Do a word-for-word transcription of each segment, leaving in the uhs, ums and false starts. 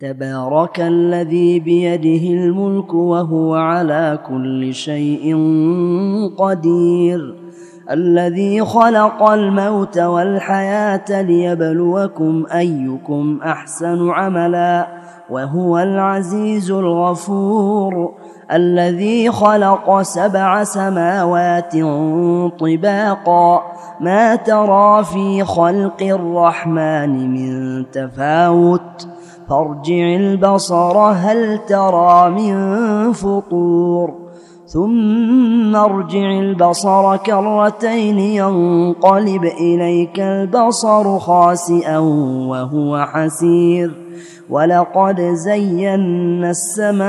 تبارك الذي بيده الملك وهو على كل شيء قدير الذي خلق الموت والحياة ليبلوكم أيكم أحسن عملا وهو العزيز الغفور الذي خلق سبع سماوات طباقا ما ترى في خلق الرحمن من تفاوت فارجع البصر هل ترى من فطور ثم ارجع البصر كرتين ينقلب إليك البصر خاسئا وهو حسير ولقد زينا السماء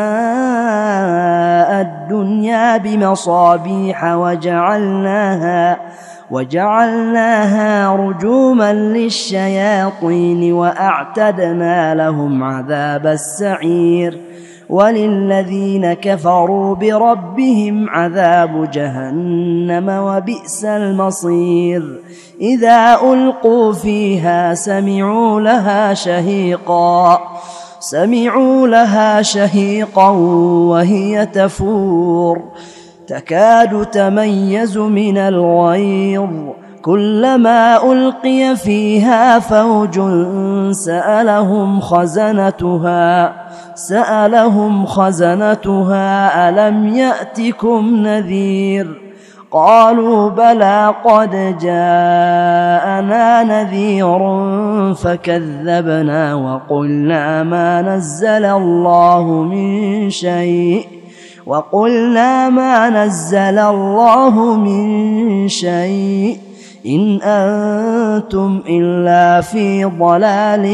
الدنيا بمصابيح وجعلناها وجعلناها رجوما للشياطين وأعتدنا لهم عذاب السعير وللذين كفروا بربهم عذاب جهنم وبئس المصير إذا ألقوا فيها سمعوا لها شهيقا سمعوا لها شهيقا وهي تفور تكاد تميز من الغيظ كلما ألقي فيها فوج سألهم خزنتها سألهم خزنتها ألم يأتكم نذير قالوا بلى قد جاءنا نذير فكذبنا وقلنا ما نزل الله من شيء وقلنا ما نزل الله من شيء إن أنتم إلا في ضلال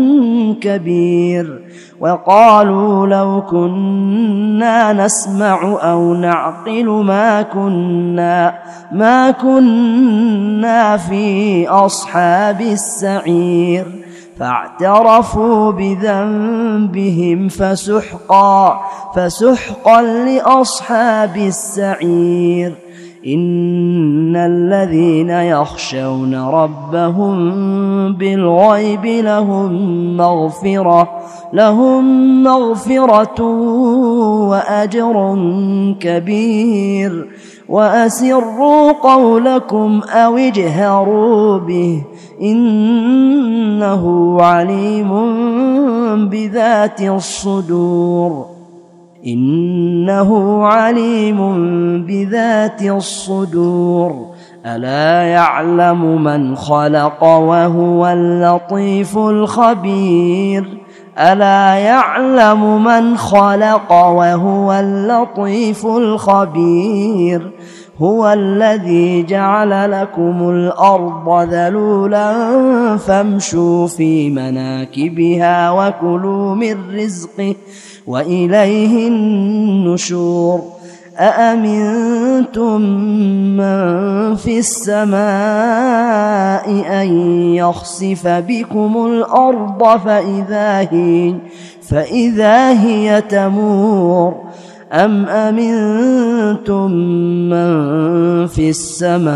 كبير وقالوا لو كنا نسمع أو نعقل ما كنا ما كنا في أصحاب السعير فاعترفوا بذنبهم فسحقا فسحقا لأصحاب السعير إن الذين يخشون ربهم بالغيب لهم مغفرة لهم مغفرة وأجر كبير وأسروا قولكم أو اجهروا به إنه عليم بذات الصدور إنه عليم بذات الصدور ألا يعلم من خلق وهو اللطيف الخبير ألا يعلم من خلق وهو اللطيف الخبير هو الذي جعل لكم الأرض ذلولا فامشوا في مناكبها وكلوا من رزقه وإليه النشور أأمنتم من في السماء أن يخسف بكم الأرض فإذا هي, فإذا هي تمور أم أمنتم من في السماء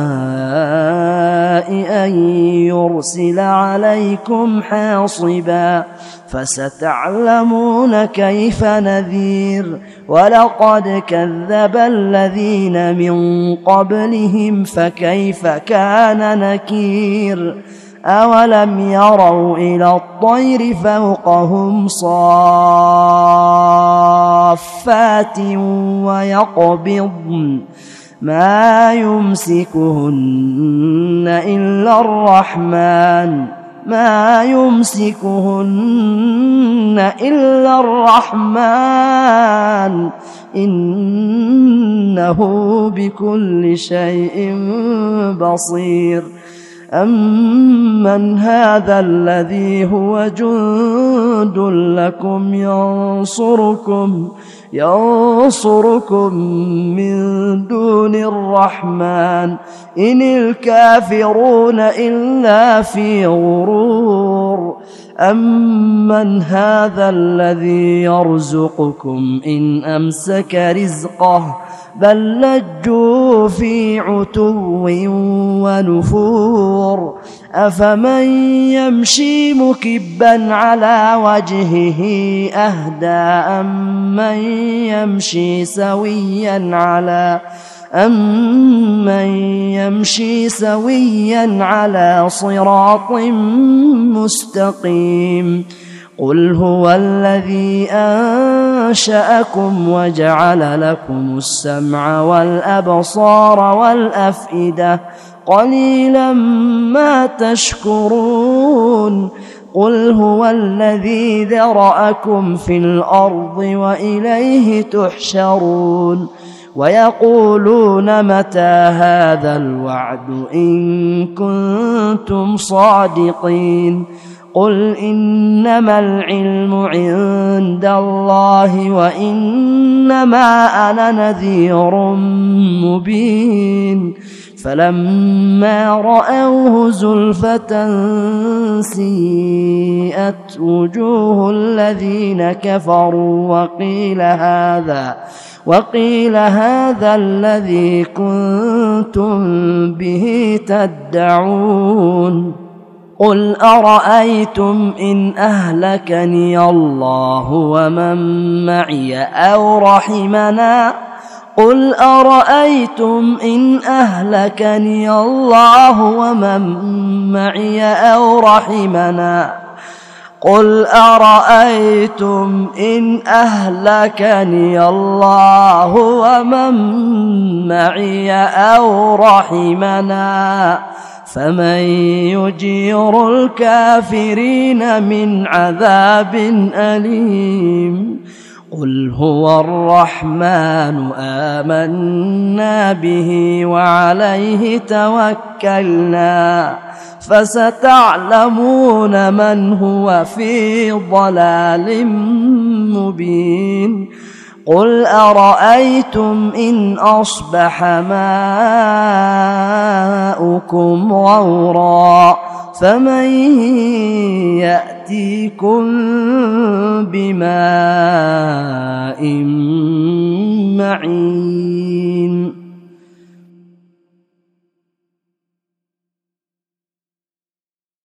أن يرسل عليكم حاصبا فستعلمون كيف نذير ولقد كذب الذين من قبلهم فكيف كان نكير أولم يروا إلى الطير فوقهم صافات ويقبضن ما يمسكهن إلا الرحمن ما يمسكهن إلا الرحمن إنه بكل شيء بصير أمن هذا الذي هو جند لكم ينصركم ينصركم من دون الرحمن إن الكافرون إلا في غرور أمن هذا الذي يرزقكم إن أمسك رزقه بل لجوا في عتو ونفور أفمن يمشي مكبا على وجهه أهدى أمن يمشي سويا على أمن يمشي سويا على صراط مستقيم قل هو الذي أنشأكم وجعل لكم السمع والأبصار والأفئدة قليلا ما تشكرون قل هو الذي ذرأكم في الأرض وإليه تحشرون ويقولون متى هذا الوعد إن كنتم صادقين قل إنما العلم عند الله وإنما أنا نذير مبين فلما رأوه زلفة سيئت وجوه الذين كفروا وقيل هذا وقيل هذا الذي كنتم به تدعون قل أرأيتم إن أهلكني الله ومن معي أو رحمنا قل أرأيتم إن أهلكني الله ومن معي أو رحمنا قل أرأيتم إن أهلكني الله ومن معي أو رحمنا فمن يجير الكافرين من عذاب أليم قل هو الرحمن آمنا به وعليه توكلنا فستعلمون من هو في ضلال مبين قل أرأيتم إن أصبح ماؤكم غورا فمن يأتيكم بماء معين